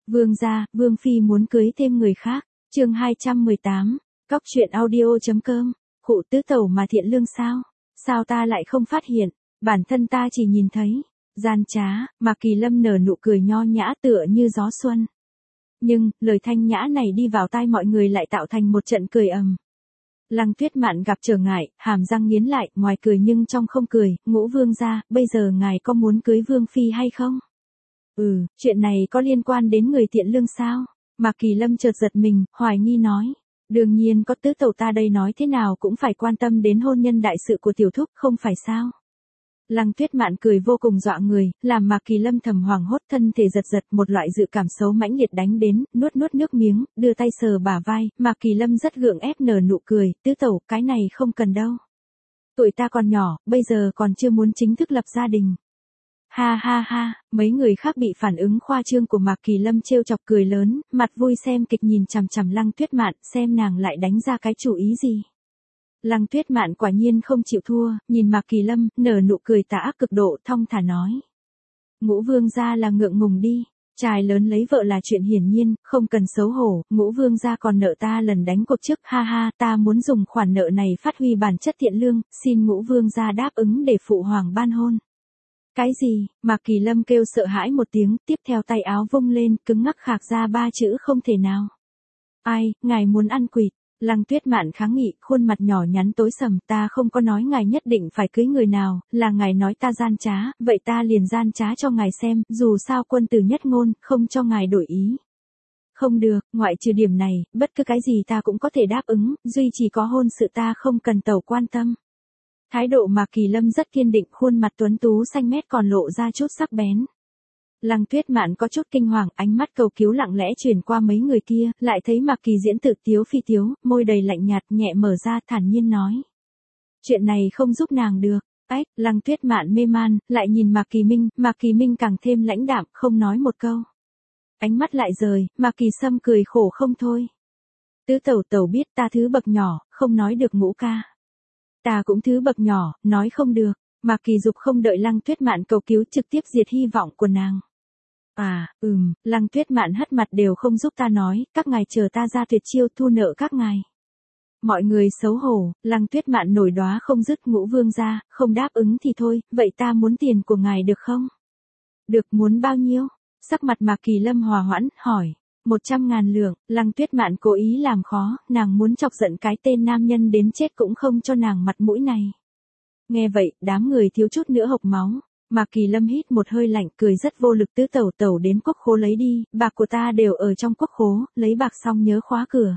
Vương gia, Vương Phi muốn cưới thêm người khác. Chương 218, Cóc truyện audio.com. Khụ tứ tẩu mà thiện lương sao? Sao ta lại không phát hiện? Bản thân ta chỉ nhìn thấy. Gian trá, Mạc Kỳ Lâm nở nụ cười nho nhã tựa như gió xuân. Nhưng, lời thanh nhã này đi vào tai mọi người lại tạo thành một trận cười ầm. Lăng Tuyết Mạn gặp trở ngại, hàm răng nghiến lại, ngoài cười nhưng trong không cười. Ngũ Vương gia, bây giờ ngài có muốn cưới Vương Phi hay không? Chuyện này có liên quan đến người thiện lương sao? Mạc Kỳ Lâm chợt giật mình, hoài nghi nói. Đương nhiên có, tứ tẩu ta đây nói thế nào cũng phải quan tâm đến hôn nhân đại sự của tiểu thúc, không phải sao? Lăng Tuyết Mạn cười vô cùng dọa người, làm Mạc Kỳ Lâm thầm hoảng hốt, thân thể giật giật, một loại dự cảm xấu mãnh liệt đánh đến, nuốt nước miếng, đưa tay sờ bả vai. Mạc Kỳ Lâm rất gượng ép nở nụ cười, tứ tẩu, cái này không cần đâu. Tuổi ta còn nhỏ, bây giờ còn chưa muốn chính thức lập gia đình. Ha ha ha, mấy người khác bị phản ứng khoa trương của Mạc Kỳ Lâm trêu chọc cười lớn, mặt vui xem kịch nhìn chằm chằm Lăng Tuyết Mạn, xem nàng lại đánh ra cái chủ ý gì. Lăng Tuyết Mạn quả nhiên không chịu thua, nhìn Mạc Kỳ Lâm, nở nụ cười tà ác cực độ, thong thả nói. Ngũ Vương gia là ngượng ngùng đi, trai lớn lấy vợ là chuyện hiển nhiên, không cần xấu hổ, Ngũ Vương gia còn nợ ta lần đánh cuộc trước, ha ha, ta muốn dùng khoản nợ này phát huy bản chất thiện lương, xin Ngũ Vương gia đáp ứng để phụ hoàng ban hôn. Cái gì? Mạc Kỳ Lâm kêu sợ hãi một tiếng, tiếp theo tay áo vung lên, cứng ngắc khạc ra ba chữ không thể nào. Ai, ngài muốn ăn quỵt? Lăng Tuyết Mạn kháng nghị, khuôn mặt nhỏ nhắn tối sầm, ta không có nói ngài nhất định phải cưới người nào, là ngài nói ta gian trá, vậy ta liền gian trá cho ngài xem, dù sao quân tử nhất ngôn, không cho ngài đổi ý. Không được, ngoại trừ điểm này, bất cứ cái gì ta cũng có thể đáp ứng, duy chỉ có hôn sự ta không cần tẩu quan tâm. Thái độ Mạc Kỳ Lâm rất kiên định, khuôn mặt tuấn tú xanh mét còn lộ ra chút sắc bén. Lăng Tuyết Mạn có chút kinh hoàng, ánh mắt cầu cứu lặng lẽ chuyển qua mấy người kia, lại thấy Mạc Kỳ diễn tự tiếu phi tiếu, môi đầy lạnh nhạt, nhẹ mở ra, thản nhiên nói. Chuyện này không giúp nàng được. Lăng Tuyết Mạn mê man, lại nhìn Mạc Kỳ Minh càng thêm lãnh đạm, không nói một câu. Ánh mắt lại rời, Mạc Kỳ Sâm cười khổ không thôi. Tứ tẩu biết ta thứ bậc nhỏ, không nói được Ngũ ca. Ta cũng thứ bậc nhỏ, nói không được. Mạc Kỳ Dục không đợi Lăng Tuyết Mạn cầu cứu, trực tiếp diệt hy vọng của nàng. Lăng Tuyết Mạn hất mặt, đều không giúp ta nói, các ngài chờ ta ra tuyệt chiêu thu nợ các ngài. Mọi người xấu hổ, Lăng Tuyết Mạn nổi đóa không dứt. Ngũ Vương gia, không đáp ứng thì thôi, vậy ta muốn tiền của ngài được không? Được, muốn bao nhiêu? Sắc mặt Mạc Kỳ Lâm hòa hoãn, hỏi. 100.000 lượng, Lăng Tuyết Mạn cố ý làm khó, nàng muốn chọc giận cái tên nam nhân đến chết cũng không cho nàng mặt mũi này. Nghe vậy, đám người thiếu chút nữa hộc máu. Mạc Kỳ Lâm hít một hơi lạnh, cười rất vô lực, tứ tẩu đến quốc khố lấy đi, bạc của ta đều ở trong quốc khố, lấy bạc xong nhớ khóa cửa.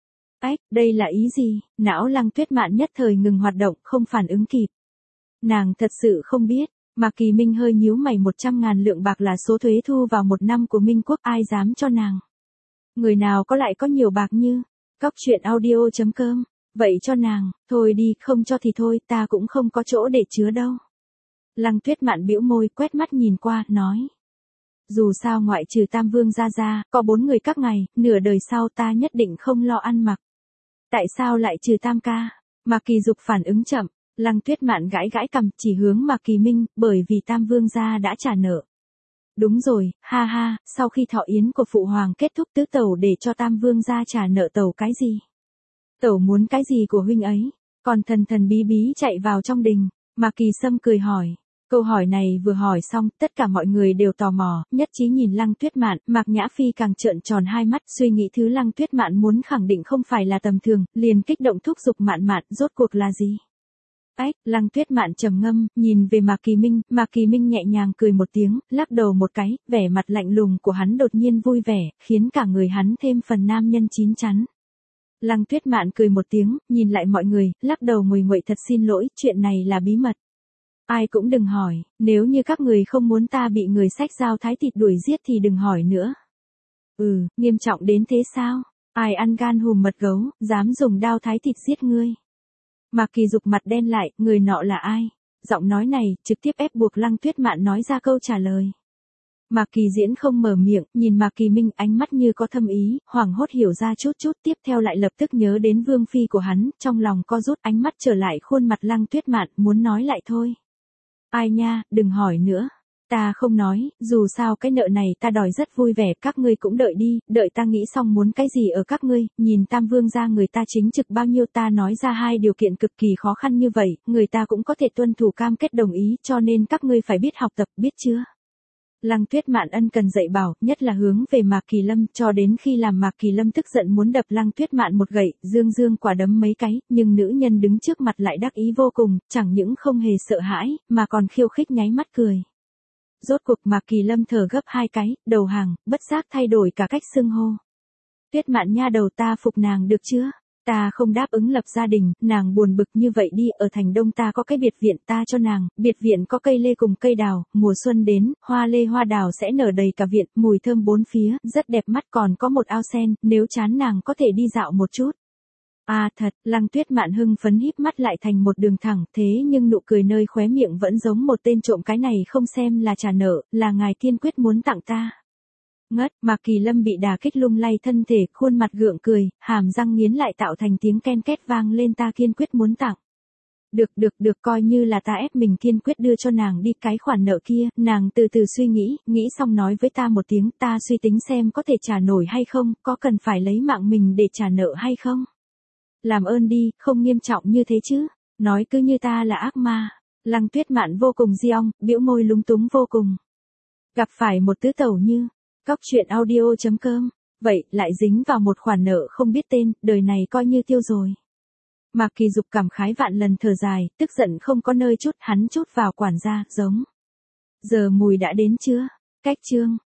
Đây là ý gì? Não Lăng Tuyết Mạn nhất thời ngừng hoạt động, không phản ứng kịp. Nàng thật sự không biết. Mạc Kỳ Minh hơi nhíu mày, 100.000 lượng bạc là số thuế thu vào một năm của Minh Quốc, ai dám cho nàng? Người nào có lại có nhiều bạc như? Cóc truyện audio.com. Vậy cho nàng, thôi đi, không cho thì thôi, ta cũng không có chỗ để chứa đâu. Lăng Tuyết Mạn bĩu môi, quét mắt nhìn qua, nói. Dù sao ngoại trừ Tam Vương ra, có 4 người các ngài, nửa đời sau ta nhất định không lo ăn mặc. Tại sao lại trừ Tam ca? Mạc Kỳ Dục phản ứng chậm. Lăng Tuyết Mạn gãi cằm, chỉ hướng Mạc Kỳ Minh, bởi vì Tam Vương gia đã trả nợ. Đúng rồi, ha ha, sau khi thọ yến của phụ hoàng kết thúc, tứ tẩu để cho Tam Vương gia trả nợ tẩu cái gì? Tẩu muốn cái gì của huynh ấy? Còn thần bí bí chạy vào trong đình. Mạc Kỳ Sâm cười hỏi. Câu hỏi này vừa hỏi xong, tất cả mọi người đều tò mò, nhất trí nhìn Lăng Tuyết Mạn. Mạc Nhã Phi càng trợn tròn hai mắt, suy nghĩ thứ Lăng Tuyết Mạn muốn khẳng định không phải là tầm thường, liền kích động thúc giục Mạn, rốt cuộc là gì? Lăng Tuyết Mạn trầm ngâm, nhìn về Mạc Kỳ Minh nhẹ nhàng cười một tiếng, lắc đầu một cái, vẻ mặt lạnh lùng của hắn đột nhiên vui vẻ, khiến cả người hắn thêm phần nam nhân chín chắn. Lăng Tuyết Mạn cười một tiếng, nhìn lại mọi người, lắc đầu nguầy nguậy, thật xin lỗi, chuyện này là bí mật. Ai cũng đừng hỏi, nếu như các người không muốn ta bị người xách dao thái thịt đuổi giết thì đừng hỏi nữa. Nghiêm trọng đến thế sao? Ai ăn gan hùm mật gấu, dám dùng đao thái thịt giết ngươi? Mạc Kỳ Dục mặt đen lại, người nọ là ai? Giọng nói này, trực tiếp ép buộc Lăng Tuyết Mạn nói ra câu trả lời. Mạc Kỳ Diễn không mở miệng, nhìn Mạc Kỳ Minh, ánh mắt như có thâm ý, hoảng hốt hiểu ra chút, tiếp theo lại lập tức nhớ đến Vương Phi của hắn, trong lòng co rút, ánh mắt trở lại khuôn mặt Lăng Tuyết Mạn, muốn nói lại thôi. Ai nha, đừng hỏi nữa. Ta không nói, dù sao cái nợ này ta đòi rất vui vẻ, các ngươi cũng đợi đi, đợi ta nghĩ xong muốn cái gì ở các ngươi, nhìn Tam Vương gia người ta chính trực bao nhiêu, ta nói ra hai điều kiện cực kỳ khó khăn như vậy, người ta cũng có thể tuân thủ cam kết đồng ý, cho nên các ngươi phải biết học tập, biết chưa? Lăng Tuyết Mạn ân cần dạy bảo, nhất là hướng về Mạc Kỳ Lâm, cho đến khi làm Mạc Kỳ Lâm tức giận muốn đập Lăng Tuyết Mạn một gậy, dương quả đấm mấy cái, nhưng nữ nhân đứng trước mặt lại đắc ý vô cùng, chẳng những không hề sợ hãi, mà còn khiêu khích nháy mắt cười. Rốt cuộc Mạc Kỳ Lâm thở gấp hai cái, đầu hàng, bất giác thay đổi cả cách xưng hô. Tuyết Mạn nha đầu, ta phục nàng được chưa? Ta không đáp ứng lập gia đình, nàng buồn bực như vậy đi, ở thành Đông ta có cái biệt viện ta cho nàng, biệt viện có cây lê cùng cây đào, mùa xuân đến, hoa lê hoa đào sẽ nở đầy cả viện, mùi thơm bốn phía, rất đẹp mắt, còn có một ao sen, nếu chán nàng có thể đi dạo một chút. À thật, Lăng Tuyết Mạn hưng phấn híp mắt lại thành một đường thẳng, thế nhưng nụ cười nơi khóe miệng vẫn giống một tên trộm, cái này không xem là trả nợ, là ngài tiên quyết muốn tặng ta. Ngất, Mạc Kỳ Lâm bị đả kích lung lay thân thể, khuôn mặt gượng cười, hàm răng nghiến lại tạo thành tiếng ken két vang lên, ta kiên quyết muốn tặng. Được, coi như là ta ép mình kiên quyết đưa cho nàng đi, cái khoản nợ kia, nàng từ từ suy nghĩ xong nói với ta một tiếng, ta suy tính xem có thể trả nổi hay không, có cần phải lấy mạng mình để trả nợ hay không. Làm ơn đi, không nghiêm trọng như thế chứ, nói cứ như ta là ác ma. Lăng Tuyết Mạn vô cùng di ong, bĩu môi lúng túng vô cùng. Gặp phải một tứ tẩu như Cóc truyện audio.com, vậy lại dính vào một khoản nợ không biết tên, đời này coi như tiêu rồi. Mạc Kỳ Dục cảm khái vạn lần thở dài, tức giận không có nơi chút, hắn chút vào quản gia, giống. Giờ mùi đã đến chưa? Cách chương